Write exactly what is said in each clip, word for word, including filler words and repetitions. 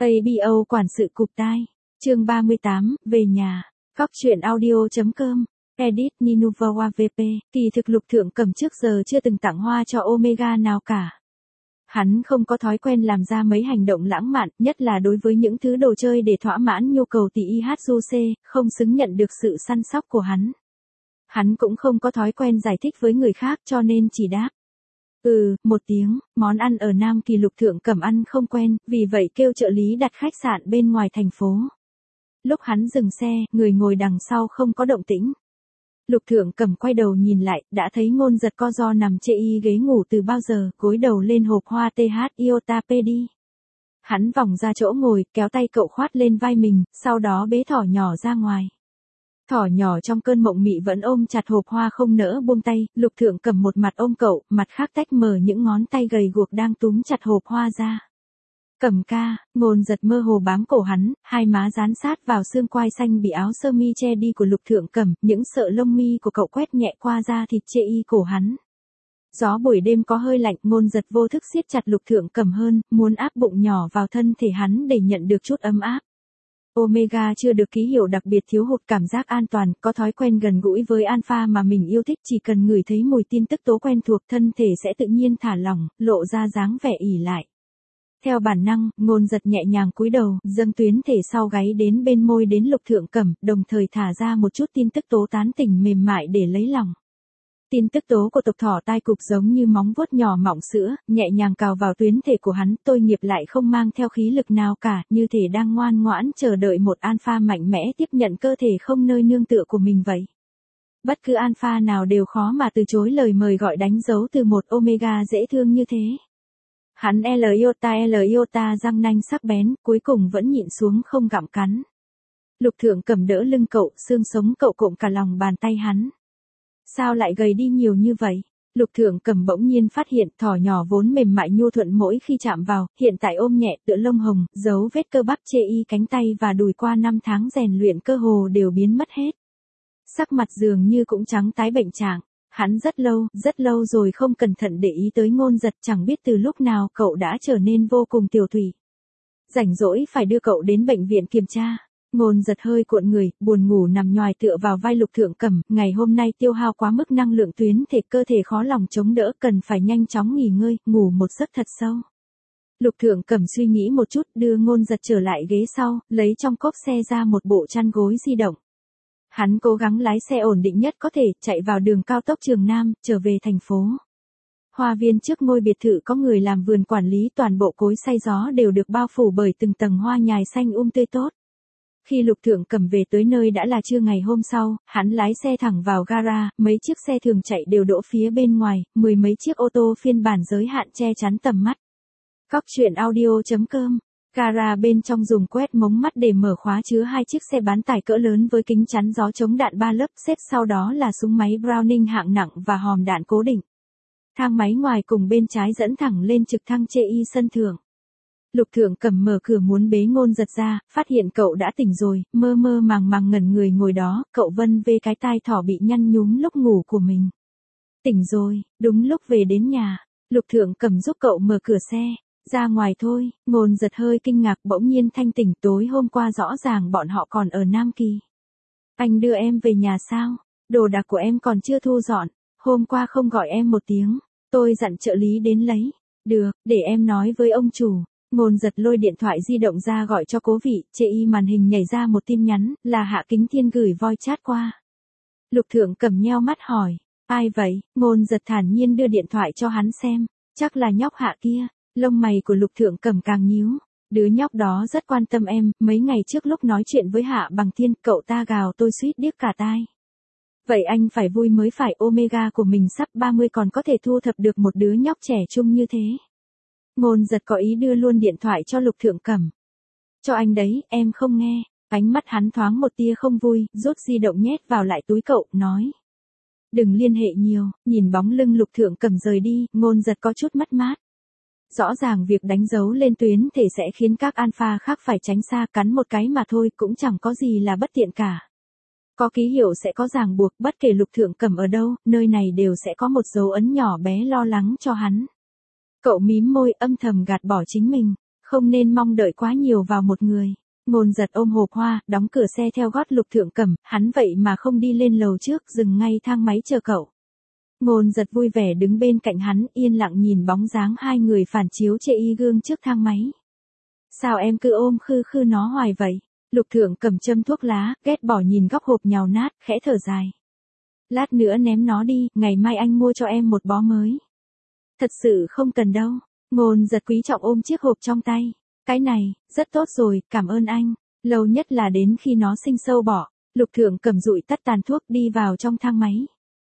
a bê o quản sự cụp tai. Chương ba mươi tám, về nhà. Góc truyện audio.com. Edit Ninuva vê pê. Kỳ thực Lục Thượng Cẩm trước giờ chưa từng tặng hoa cho Omega nào cả. Hắn không có thói quen làm ra mấy hành động lãng mạn, nhất là đối với những thứ đồ chơi để thỏa mãn nhu cầu tỷ i hát du xê, không xứng nhận được sự săn sóc của hắn. Hắn cũng không có thói quen giải thích với người khác cho nên chỉ đáp. Ừ, một tiếng, món ăn ở Nam Kỳ Lục Thượng Cẩm ăn không quen, vì vậy kêu trợ lý đặt khách sạn bên ngoài thành phố. Lúc hắn dừng xe, người ngồi đằng sau không có động tĩnh. Lục Thượng Cẩm quay đầu nhìn lại, đã thấy Ngôn Giật co ro nằm chê y ghế ngủ từ bao giờ, gối đầu lên hộp hoa tê hát Iota Pedi. Hắn vòng ra chỗ ngồi, kéo tay cậu khoát lên vai mình, sau đó bế thỏ nhỏ ra ngoài. Thỏ nhỏ trong cơn mộng mị vẫn ôm chặt hộp hoa không nỡ buông tay, Lục Thượng Cẩm một mặt ôm cậu, mặt khác tách mở những ngón tay gầy guộc đang túm chặt hộp hoa ra. Cẩm ca, Ngôn Giật mơ hồ bám cổ hắn, hai má dán sát vào xương quai xanh bị áo sơ mi che đi của Lục Thượng Cẩm, những sợi lông mi của cậu quét nhẹ qua da thịt chê y cổ hắn. Gió buổi đêm có hơi lạnh, Ngôn Giật vô thức siết chặt Lục Thượng Cẩm hơn, muốn áp bụng nhỏ vào thân thể hắn để nhận được chút ấm áp. Omega chưa được ký hiệu đặc biệt thiếu hụt cảm giác an toàn, có thói quen gần gũi với Alpha mà mình yêu thích, chỉ cần ngửi thấy mùi tin tức tố quen thuộc thân thể sẽ tự nhiên thả lỏng, lộ ra dáng vẻ ỉ lại. Theo bản năng, Ngôn Giật nhẹ nhàng cúi đầu, dâng tuyến thể sau gáy đến bên môi đến Lục Thượng Cẩm, đồng thời thả ra một chút tin tức tố tán tỉnh mềm mại để lấy lòng. Tin tức tố của tộc thỏ tai cụp giống như móng vuốt nhỏ mọng sữa, nhẹ nhàng cào vào tuyến thể của hắn, tôi nghiệp lại không mang theo khí lực nào cả, như thể đang ngoan ngoãn chờ đợi một alpha mạnh mẽ tiếp nhận cơ thể không nơi nương tựa của mình vậy. Bất cứ alpha nào đều khó mà từ chối lời mời gọi đánh dấu từ một Omega dễ thương như thế. Hắn L iota L iota răng nanh sắc bén, cuối cùng vẫn nhịn xuống không gặm cắn. Lục Thượng Cẩm đỡ lưng cậu, xương sống cậu cộm cả lòng bàn tay hắn. Sao lại gầy đi nhiều như vậy? Lục Thượng Cẩm bỗng nhiên phát hiện thỏ nhỏ vốn mềm mại nhu thuận mỗi khi chạm vào, hiện tại ôm nhẹ tựa lông hồng, dấu vết cơ bắp chê y cánh tay và đùi qua năm tháng rèn luyện cơ hồ đều biến mất hết. Sắc mặt dường như cũng trắng tái bệnh trạng. Hắn rất lâu, rất lâu rồi không cẩn thận để ý tới Ngôn Giật, chẳng biết từ lúc nào cậu đã trở nên vô cùng tiểu thủy. Rảnh rỗi phải đưa cậu đến bệnh viện kiểm tra. Ngôn Giật hơi cuộn người, buồn ngủ nằm nhoài tựa vào vai Lục Thượng Cẩm, ngày hôm nay tiêu hao quá mức năng lượng tuyến thể, cơ thể khó lòng chống đỡ, cần phải nhanh chóng nghỉ ngơi, ngủ một giấc thật sâu. Lục Thượng Cẩm suy nghĩ một chút, đưa Ngôn Giật trở lại ghế sau, lấy trong cốp xe ra một bộ chăn gối di động. Hắn cố gắng lái xe ổn định nhất có thể, chạy vào đường cao tốc Trường Nam, trở về thành phố. Hoa viên trước ngôi biệt thự có người làm vườn quản lý, toàn bộ cối xay gió đều được bao phủ bởi từng tầng hoa nhài xanh um tươi tốt. Khi Lục Thượng Cẩm về tới nơi đã là trưa ngày hôm sau, hắn lái xe thẳng vào gara, mấy chiếc xe thường chạy đều đỗ phía bên ngoài, mười mấy chiếc ô tô phiên bản giới hạn che chắn tầm mắt. Góc truyện audio.com. Gara bên trong dùng quét mống mắt để mở khóa chứa hai chiếc xe bán tải cỡ lớn với kính chắn gió chống đạn ba lớp, xếp sau đó là súng máy Browning hạng nặng và hòm đạn cố định. Thang máy ngoài cùng bên trái dẫn thẳng lên trực thăng chê y sân thượng. Lục Thượng Cẩm mở cửa muốn bế Ngôn Giật ra, phát hiện cậu đã tỉnh rồi, mơ mơ màng màng ngẩn người ngồi đó, cậu vân vê cái tai thỏ bị nhăn nhúm lúc ngủ của mình. Tỉnh rồi, đúng lúc về đến nhà. Lục Thượng Cẩm giúp cậu mở cửa xe. Ra ngoài thôi. Ngôn Giật hơi kinh ngạc, bỗng nhiên thanh tỉnh, tối hôm qua rõ ràng bọn họ còn ở Nam Kỳ. Anh đưa em về nhà sao? Đồ đạc của em còn chưa thu dọn. Hôm qua không gọi em một tiếng. Tôi dặn trợ lý đến lấy. Được, để em nói với ông chủ. Ngôn Giật lôi điện thoại di động ra gọi cho Cố Vị, chê y màn hình nhảy ra một tin nhắn, là Hạ Kính Thiên gửi voice chat qua. Lục Thượng Cẩm nheo mắt hỏi, ai vậy? Ngôn Giật thản nhiên đưa điện thoại cho hắn xem, chắc là nhóc Hạ kia. Lông mày của Lục Thượng Cẩm càng nhíu, đứa nhóc đó rất quan tâm em, mấy ngày trước lúc nói chuyện với Hạ Bằng Thiên, cậu ta gào tôi suýt điếc cả tai. Vậy anh phải vui mới phải, Omega của mình sắp ba mươi còn có thể thu thập được một đứa nhóc trẻ trung như thế. Ngôn Giật có ý đưa luôn điện thoại cho Lục Thượng Cẩm. Cho anh đấy, em không nghe. Ánh mắt hắn thoáng một tia không vui, rút di động nhét vào lại túi cậu, nói. Đừng liên hệ nhiều. Nhìn bóng lưng Lục Thượng Cẩm rời đi, Ngôn Giật có chút mất mát. Rõ ràng việc đánh dấu lên tuyến thể sẽ khiến các alpha khác phải tránh xa, cắn một cái mà thôi cũng chẳng có gì là bất tiện cả. Có ký hiệu sẽ có ràng buộc, bất kể Lục Thượng Cẩm ở đâu, nơi này đều sẽ có một dấu ấn nhỏ bé lo lắng cho hắn. Cậu mím môi âm thầm gạt bỏ chính mình. Không nên mong đợi quá nhiều vào một người. Ngôn giật ôm hộp hoa, đóng cửa xe theo gót Lục Thượng Cẩm, hắn vậy mà không đi lên lầu trước, dừng ngay thang máy chờ cậu. Ngôn giật vui vẻ đứng bên cạnh hắn, yên lặng nhìn bóng dáng hai người phản chiếu chệ y gương trước thang máy. Sao em cứ ôm khư khư nó hoài vậy? Lục Thượng Cẩm châm thuốc lá, ghét bỏ nhìn góc hộp nhào nát, khẽ thở dài. Lát nữa ném nó đi, ngày mai anh mua cho em một bó mới. Thật sự không cần đâu. Ngôn giật quý trọng ôm chiếc hộp trong tay. Cái này, rất tốt rồi, cảm ơn anh. Lâu nhất là đến khi nó sinh sâu bỏ. Lục Thượng Cẩm dụi tắt tàn thuốc đi vào trong thang máy.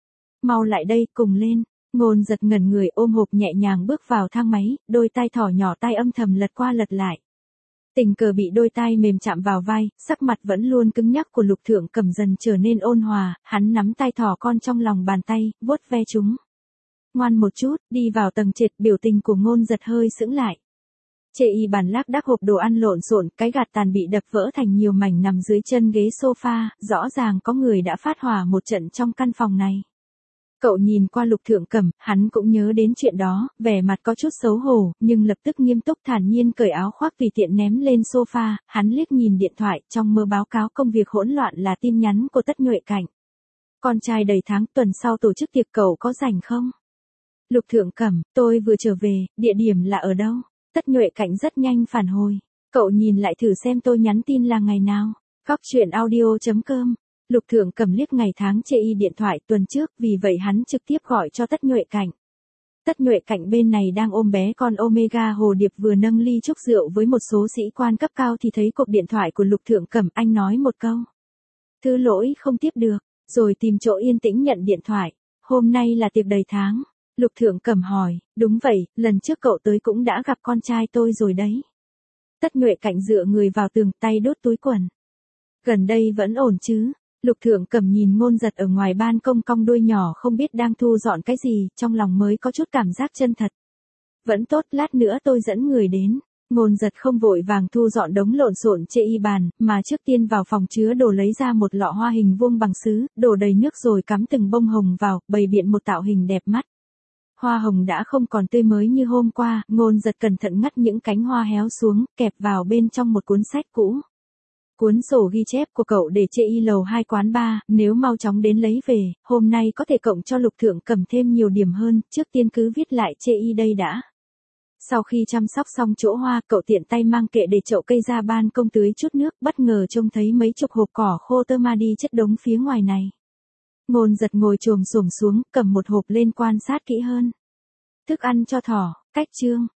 Mau lại đây, cùng lên. Ngôn giật ngẩn người ôm hộp nhẹ nhàng bước vào thang máy, đôi tay thỏ nhỏ tay âm thầm lật qua lật lại. Tình cờ bị đôi tay mềm chạm vào vai, sắc mặt vẫn luôn cứng nhắc của Lục Thượng Cẩm dần trở nên ôn hòa, hắn nắm tay thỏ con trong lòng bàn tay, vuốt ve chúng. Ngoan một chút, đi vào tầng trệt, biểu tình của Ngôn giật hơi sững lại. Chệ y bàn lác đác hộp đồ ăn lộn xộn, cái gạt tàn bị đập vỡ thành nhiều mảnh nằm dưới chân ghế sofa, rõ ràng có người đã phát hỏa một trận trong căn phòng này. Cậu nhìn qua Lục Thượng Cẩm, hắn cũng nhớ đến chuyện đó, vẻ mặt có chút xấu hổ, nhưng lập tức nghiêm túc thản nhiên cởi áo khoác tùy tiện ném lên sofa, hắn liếc nhìn điện thoại, trong mơ báo cáo công việc hỗn loạn là tin nhắn của Tất Nhuệ Cảnh. Con trai đầy tháng, tuần sau tổ chức tiệc, cậu có rảnh không? Lục Thượng Cẩm, tôi vừa trở về, địa điểm là ở đâu? Tất Nhuệ Cảnh rất nhanh phản hồi. Cậu nhìn lại thử xem tôi nhắn tin là ngày nào. Góc chuyện audio chấm com. Lục Thượng Cẩm liếc ngày tháng chê y điện thoại tuần trước, vì vậy hắn trực tiếp gọi cho Tất Nhuệ Cảnh. Tất Nhuệ Cảnh bên này đang ôm bé con Omega Hồ Điệp vừa nâng ly chúc rượu với một số sĩ quan cấp cao thì thấy cuộc điện thoại của Lục Thượng Cẩm, anh nói một câu. Thứ lỗi không tiếp được, rồi tìm chỗ yên tĩnh nhận điện thoại. Hôm nay là tiệc đầy tháng. Lục Thượng Cẩm hỏi, đúng vậy, lần trước cậu tới cũng đã gặp con trai tôi rồi đấy. Tất Nhuệ Cảnh dựa người vào tường, tay đốt túi quần. Gần đây vẫn ổn chứ? Lục Thượng Cẩm nhìn Ngôn giật ở ngoài ban công cong đuôi nhỏ không biết đang thu dọn cái gì, trong lòng mới có chút cảm giác chân thật. Vẫn tốt, lát nữa tôi dẫn người đến. Ngôn giật không vội vàng thu dọn đống lộn xộn chê y bàn, mà trước tiên vào phòng chứa đồ lấy ra một lọ hoa hình vuông bằng sứ, đổ đầy nước rồi cắm từng bông hồng vào, bày biện một tạo hình đẹp mắt. Hoa hồng đã không còn tươi mới như hôm qua, Ngôn giật cẩn thận ngắt những cánh hoa héo xuống, kẹp vào bên trong một cuốn sách cũ. Cuốn sổ ghi chép của cậu để chê y lầu hai quán ba, nếu mau chóng đến lấy về, hôm nay có thể cộng cho Lục Thượng Cẩm thêm nhiều điểm hơn, trước tiên cứ viết lại chê y đây đã. Sau khi chăm sóc xong chỗ hoa, cậu tiện tay mang kệ để chậu cây ra ban công tưới chút nước, bất ngờ trông thấy mấy chục hộp cỏ khô tơ ma đi chất đống phía ngoài này. Ngôn giật ngồi chồm xổm xuống, cầm một hộp lên quan sát kỹ hơn. Thức ăn cho thỏ, cách chương.